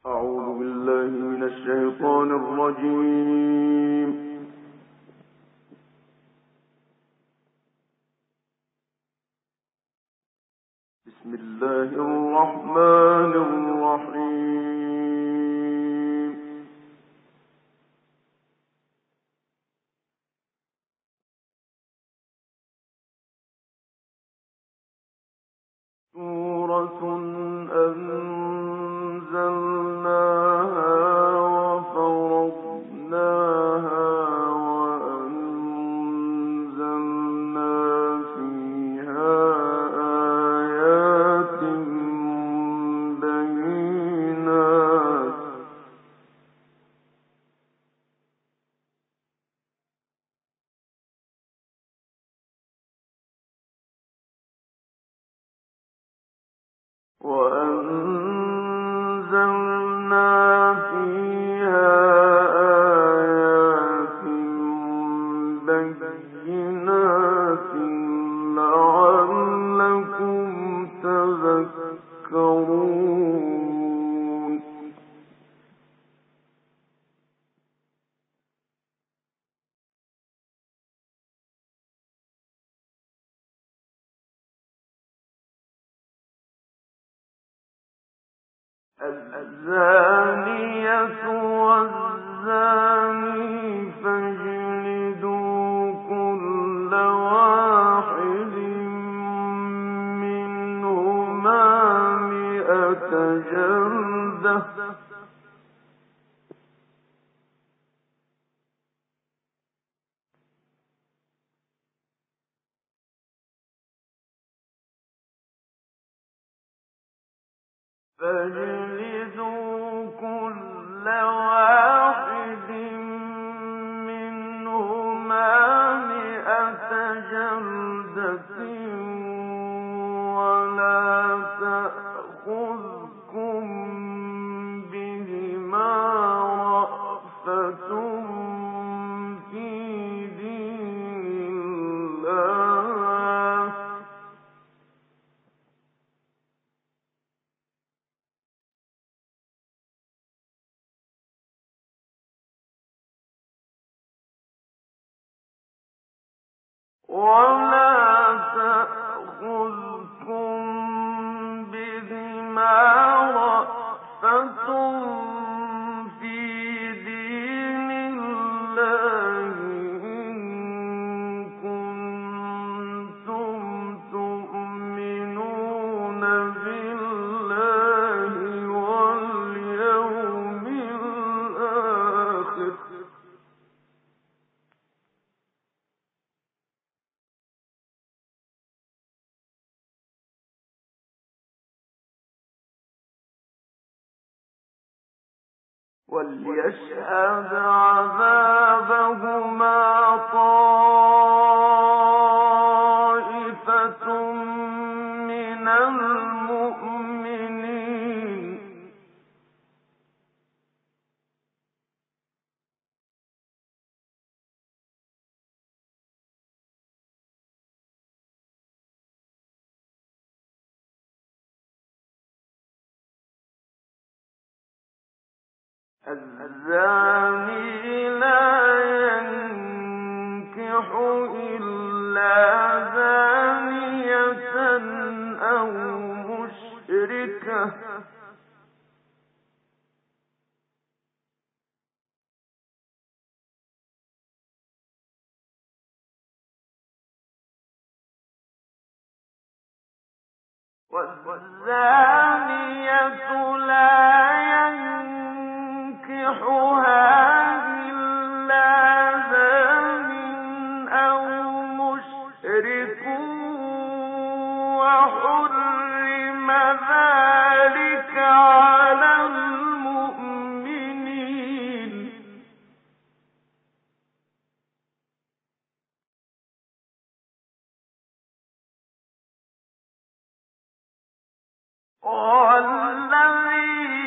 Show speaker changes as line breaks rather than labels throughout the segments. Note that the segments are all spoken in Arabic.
أعوذ بالله من الشيطان الرجيم. بسم الله الرحمن الرحيم. سورة أنزلناها وفرضناها وأنزلنا فيها آيات بينات لعلكم تذكرون. الزانية والزاني فاجلدوا كل واحد منهما 100 جلدة فاجلدوا كل واحد منهما 100 جلدة ولا تأخذكم بهما رأفة في دين الله ولا تأخذكم بهما رأفة في دين الله إن كنتم تؤمنون بالله واليوم الآخر وليشهد عذابهما طائفة من المؤمنين الزاني لا ينكح إلا زانية أو مشركة والزانية لا ينكحها إلا زان أو مشرك وحرم ذلك على المؤمنين والذين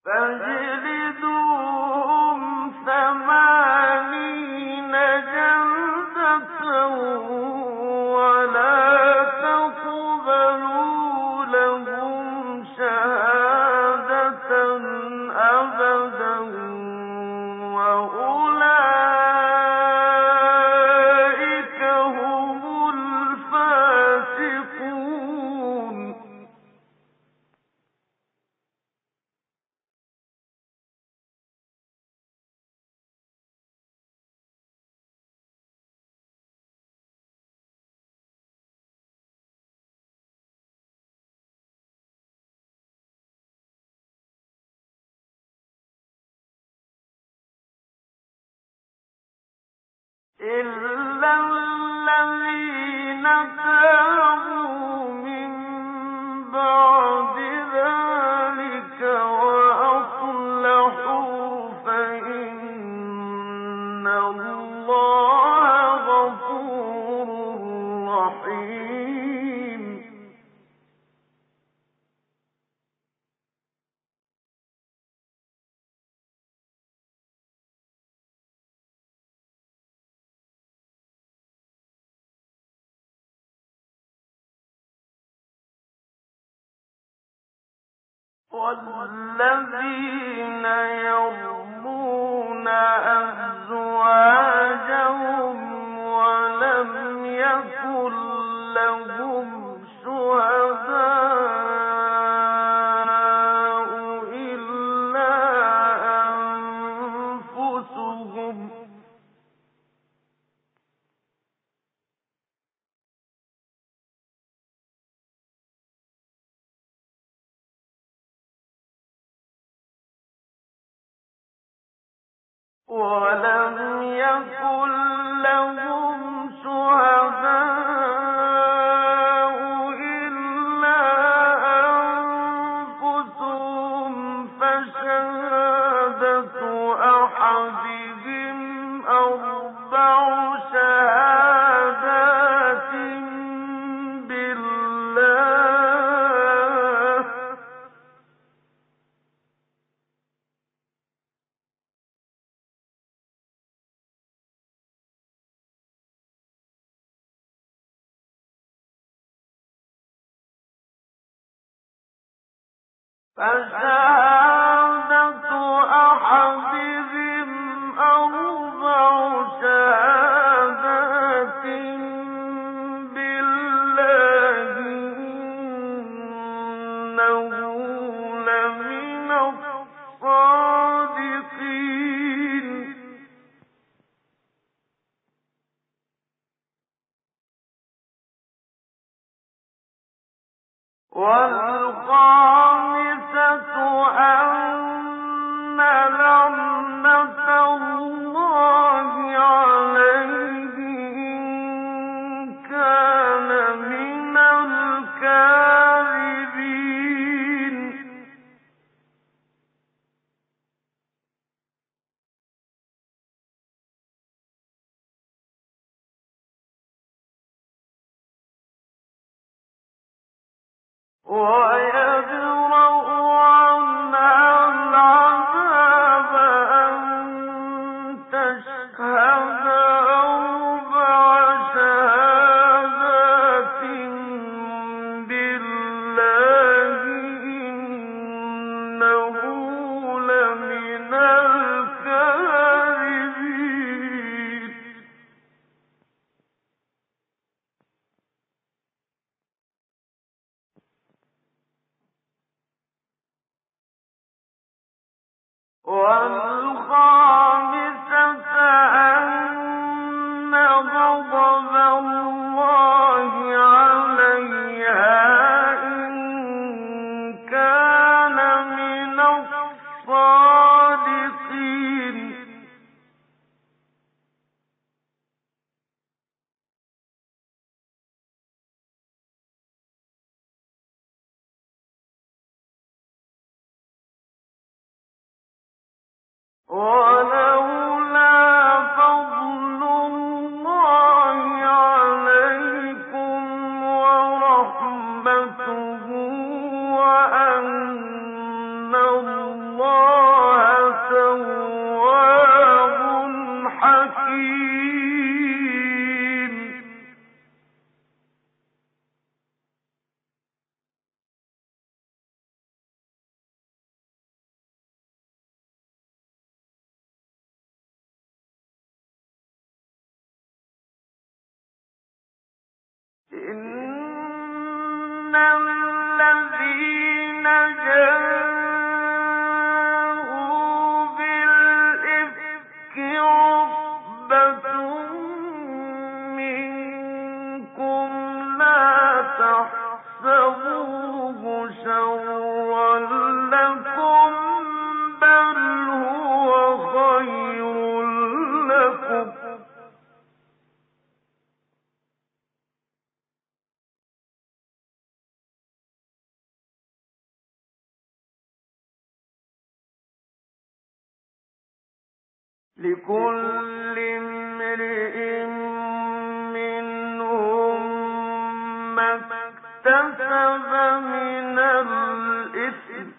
فاجلدوهم 80 جلدة ولا تقبلوا لهم شهادة أبدا وأولئك هم الفاسقون. إلا الذين تابوا من بعد ذلك وأصلحوا فإن الله غفور رحيم. والذين يرمون أزواجهم ولم يكن لهم شهداء إلا أنفسهم فشهادة أحدهم أربع شهادات بالله فشهادة أحدهم أربع شهادات بالله إنه لمن الصادقين. والخامسة أن لعنة الله عليه إن كان من الكاذبين. ويدرأ عنها العذاب أن تشهد أربع شهادات بالله إنه لمن الكاذبين. والخامسة أن غضب الله عليها إن كان من الصادقين. ولولا فضل الله عليكم ورحمته وأن الله حكيم. إن الذين جاءوا بالإفك عصبة منكم لا تحسبوه شرا لكم بل هو خير لكم لكل امرئ منهم ما اكتسب من الإثم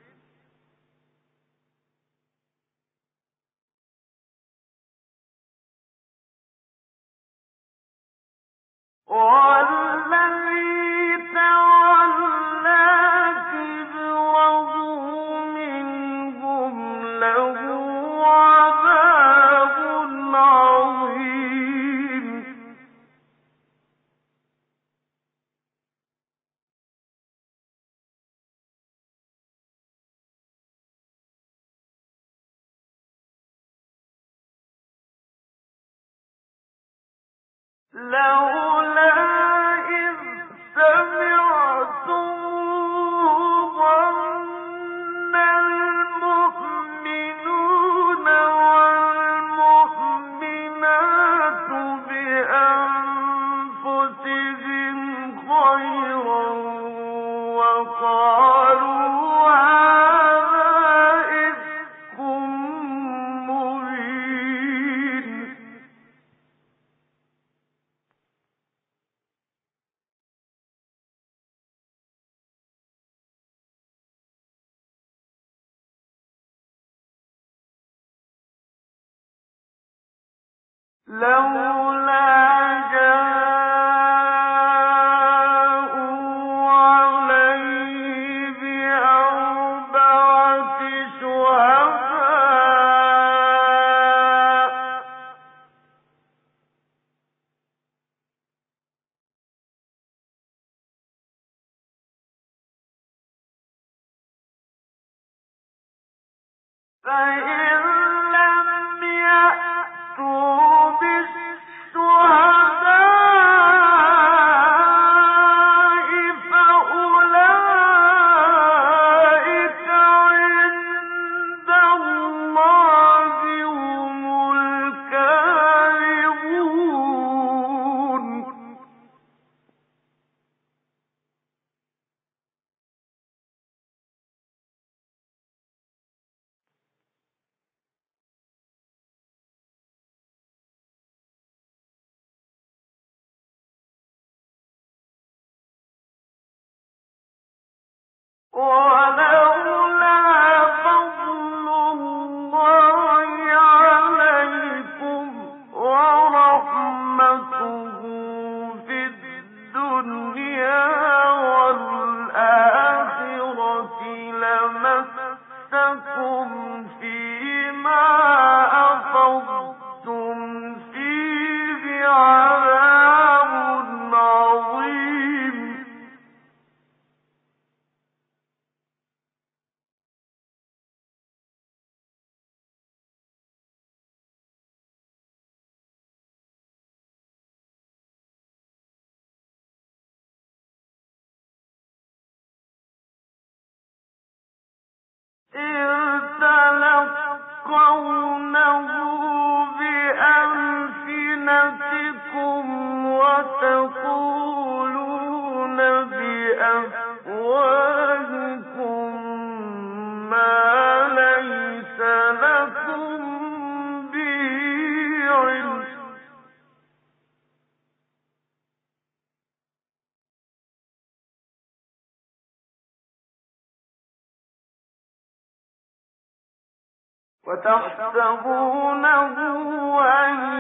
والذي تولى كبره منهم له عذاب عظيم. لولا إذ سمعتموه ظن المؤمنون والمؤمنات بأنفسهم خيرا وقالوا هذا إفك مبين. لولا جاءوا عليه بأربعة شهداء فإن لم يأتوا بالشهداء فأولئك عند الله هم الكاذبون. ولولا فضل الله عليكم ورحمته في الدنيا والآخرة لمسكم فيما أفضتم فيه عذاب عظيم. إذ تلقونه بألسنتكم وتقولون بأفواهكم ما ليس لكم به علم وتحسبونه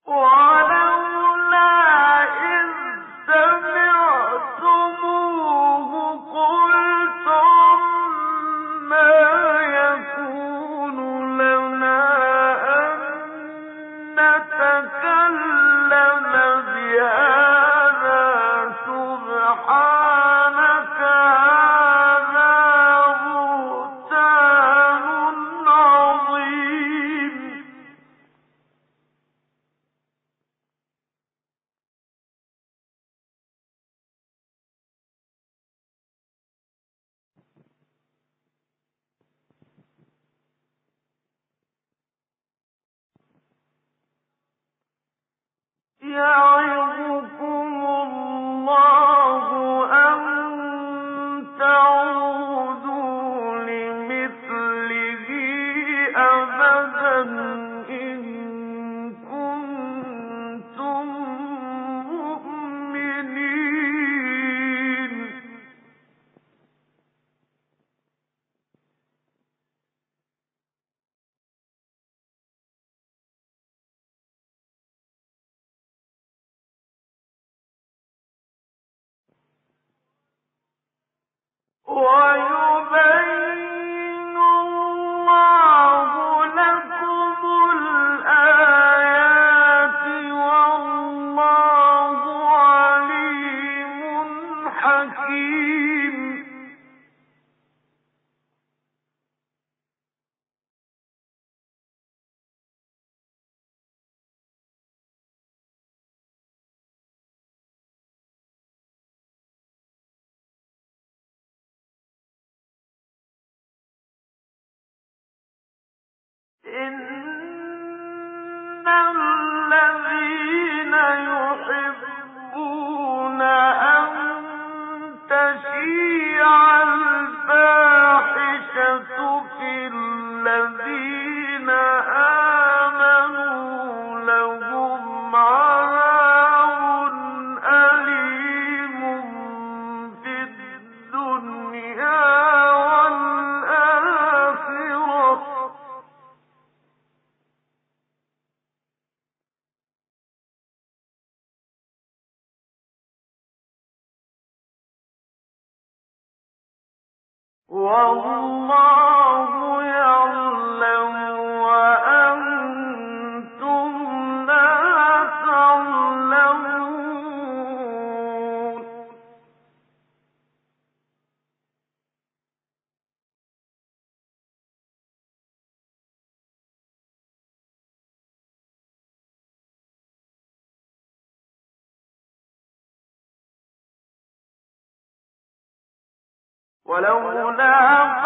ولولا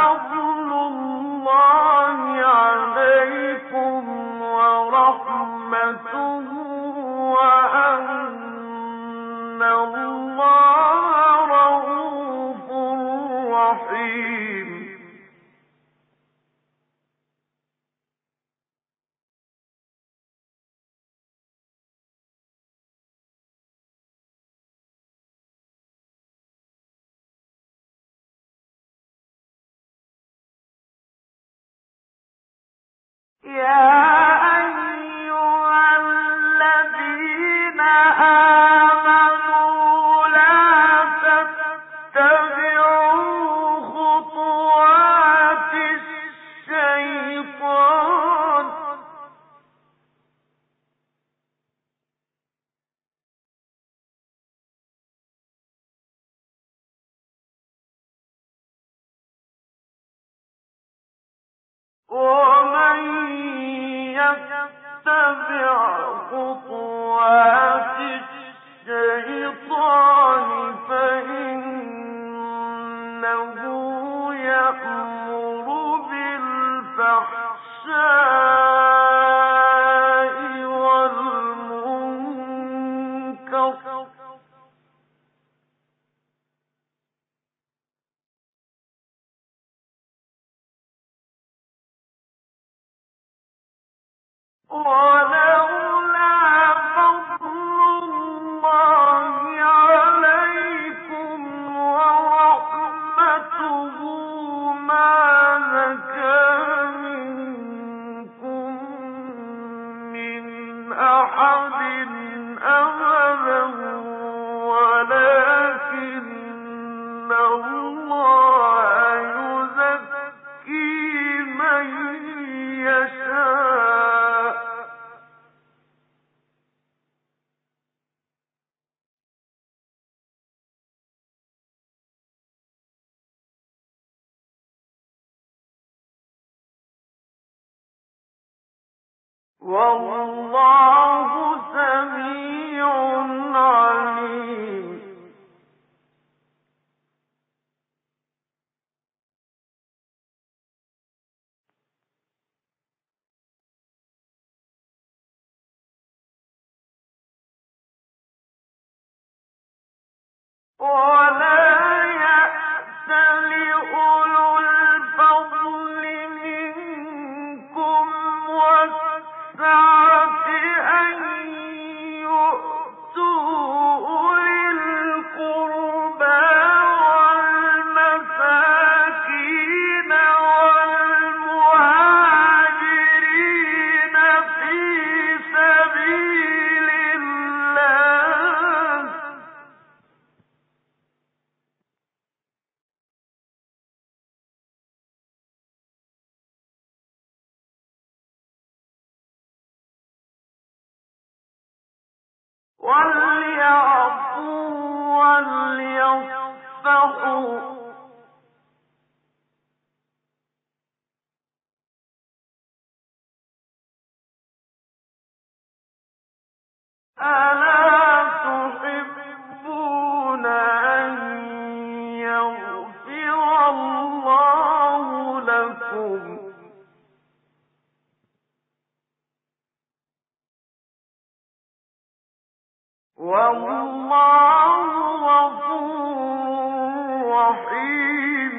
فضل الله عليكم ورحمته وأن الله رءوف رحيم. يا أيها الذين آمنوا لا تتبعوا خطوات الشيطان ومن يتبع خطوات الشيطان فإنه يأمر بالفحشاء والمنكر ولولا فضل الله عليكم ورحمته ما زكى منكم من أحد والله سميع عليم. ولا يأتل أولو الفضل منكم والسعة أن يؤتوا أولي القربى والمساكين والمهاجرين في سبيل الله وليعفوا وليصفحوا ألا تحبون أن يغفر الله لكم والله غفور رحيم.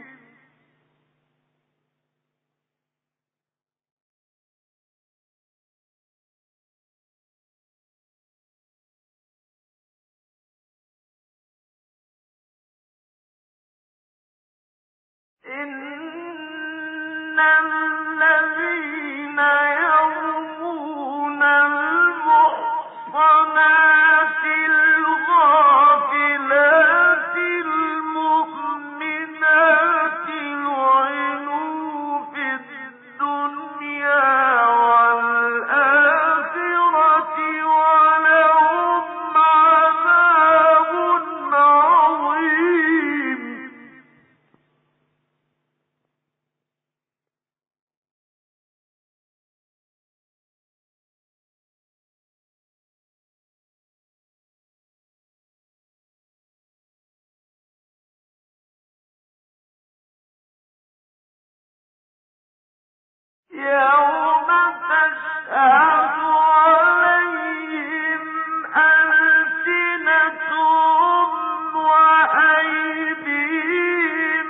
إن الذين يرمون المحصنات الغافلات المؤمنات لعنوا في الدنيا والآخرة ولهم عذاب عظيم. يوم تشهد عليهم ألسنتهم وأيديهم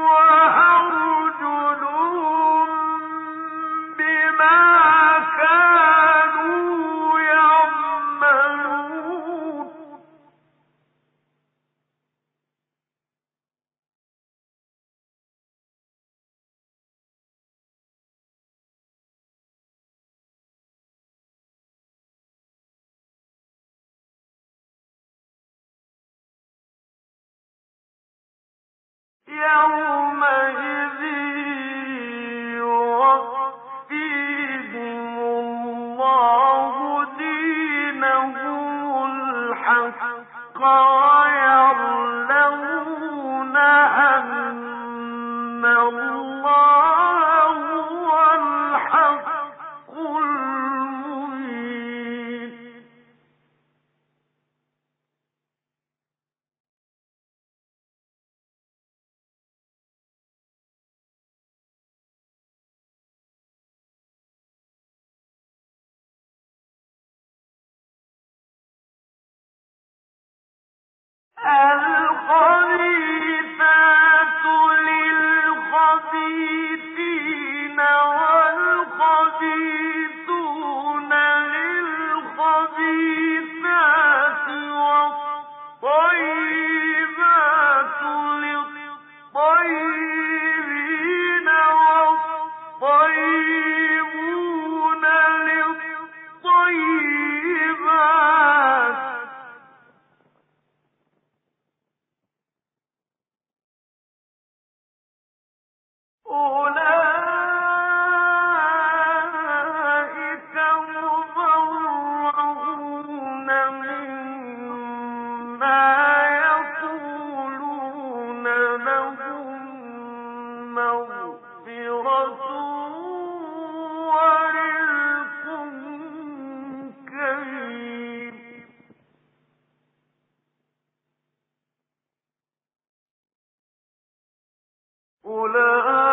وأرجلهم بما كانوا يعملون. يومئذ يوفيهم الله دينهم الحق ويعلمون أن الله هو الحق المبين. الخبيثات للخبيثين والخبيثون للخبيثات والطيبات للطيبين والطيبون للطيبات أولئك مبرؤون مما يقولون لهم مغفرة ورزق أولئك